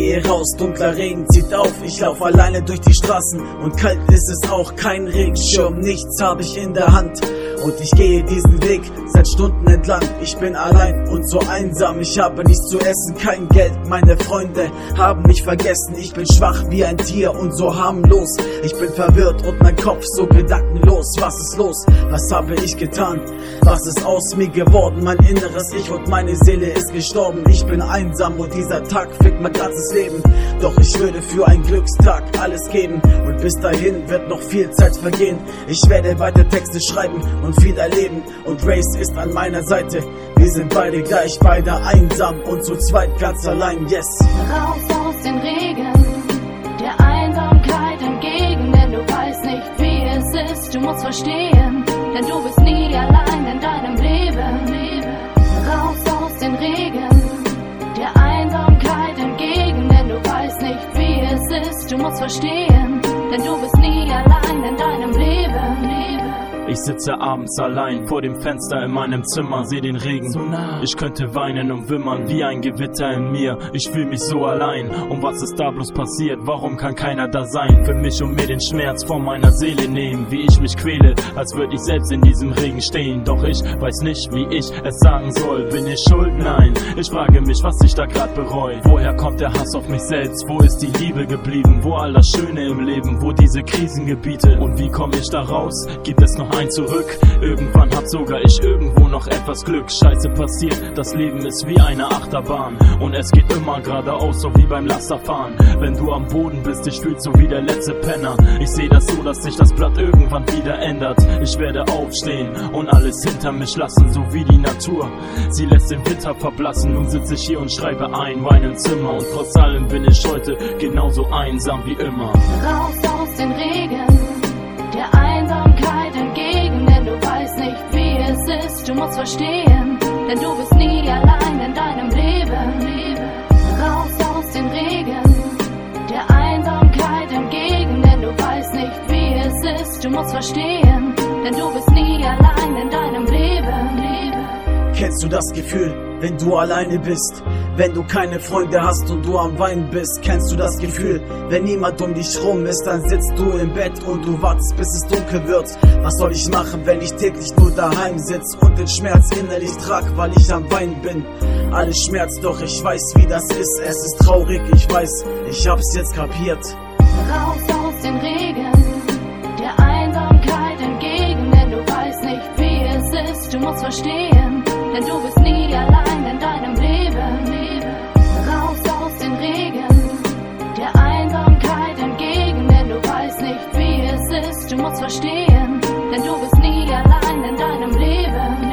gehe raus, dunkler Regen zieht auf. Ich lauf alleine durch die Straßen und kalt ist es auch. Kein Regenschirm, nichts habe ich in der Hand. Und ich gehe diesen Weg seit Stunden entlang. Ich bin allein und so einsam. Ich habe nichts zu essen, kein Geld. Meine Freunde haben mich vergessen. Ich bin schwach wie ein Tier und so harmlos. Ich bin verwirrt und mein Kopf so gedankenlos. Was ist los? Was habe ich getan? Was ist aus mir geworden? Mein inneres Ich und meine Seele ist gestorben. Ich bin einsam und dieser Tag fickt mein ganzes Leben. Doch ich würde für einen Glückstag alles geben. Und bis dahin wird noch viel Zeit vergehen. Ich werde weiter Texte schreiben und viel erleben. Und Race ist an meiner Seite. Wir sind beide gleich, beide einsam und zu zweit ganz allein, yes. Raus aus den Regen, der Einsamkeit entgegen, denn du weißt nicht, wie es ist. Du musst verstehen, denn du bist nie allein in deinem Leben. Raus aus den Regen, der Einsamkeit entgegen, denn du weißt nicht, wie es ist. Du musst verstehen, denn du bist nie allein in deinem Leben. Ich sitze abends allein vor dem Fenster in meinem Zimmer, seh den Regen so nah. Ich könnte weinen und wimmern wie ein Gewitter in mir. Ich fühl mich so allein. Und was ist da bloß passiert? Warum kann keiner da sein für mich und mir den Schmerz von meiner Seele nehmen? Wie ich mich quäle, als würde ich selbst in diesem Regen stehen. Doch ich weiß nicht, wie ich es sagen soll. Bin ich schuld? Nein. Ich frage mich, was ich da grad bereue. Woher kommt der Hass auf mich selbst? Wo ist die Liebe geblieben? Wo all das Schöne im Leben? Wo diese Krisengebiete? Und wie komme ich da raus? Gibt es noch ein Zurück? Irgendwann hab sogar ich irgendwo noch etwas Glück. Scheiße passiert, das Leben ist wie eine Achterbahn. Und es geht immer geradeaus, so wie beim Lasterfahren. Wenn du am Boden bist, dich fühlst so wie der letzte Penner. Ich seh das so, dass sich das Blatt irgendwann wieder ändert. Ich werde aufstehen und alles hinter mich lassen, so wie die Natur. Sie lässt den Winter verblassen. Nun sitze ich hier und schreibe ein meinem Zimmer. Und trotz allem bin ich heute genauso einsam wie immer. Raus aus den Regen, der Einsamkeit entgegen, denn du weißt nicht, wie es ist. Du musst verstehen, denn du bist nie allein in deinem Leben. Raus aus den Regen, der Einsamkeit entgegen, denn du weißt nicht, wie es ist. Du musst verstehen, denn du bist nie allein in deinem Leben. Kennst du das Gefühl, wenn du alleine bist? Wenn du keine Freunde hast und du am Weinen bist? Kennst du das Gefühl, wenn niemand um dich rum ist? Dann sitzt du im Bett und du wartest, bis es dunkel wird. Was soll ich machen, wenn ich täglich nur daheim sitz und den Schmerz innerlich trag, weil ich am Weinen bin? Alles schmerzt, doch ich weiß, wie das ist. Es ist traurig, ich weiß, ich hab's jetzt kapiert. Raus aus den Regen, der Einsamkeit entgegen, denn du weißt nicht, wie es ist. Du musst verstehen, denn du bist nie allein in deinem Leben. Raus aus den Regen, der Einsamkeit entgegen, denn du weißt nicht, wie es ist. Du musst verstehen, denn du bist nie allein in deinem Leben.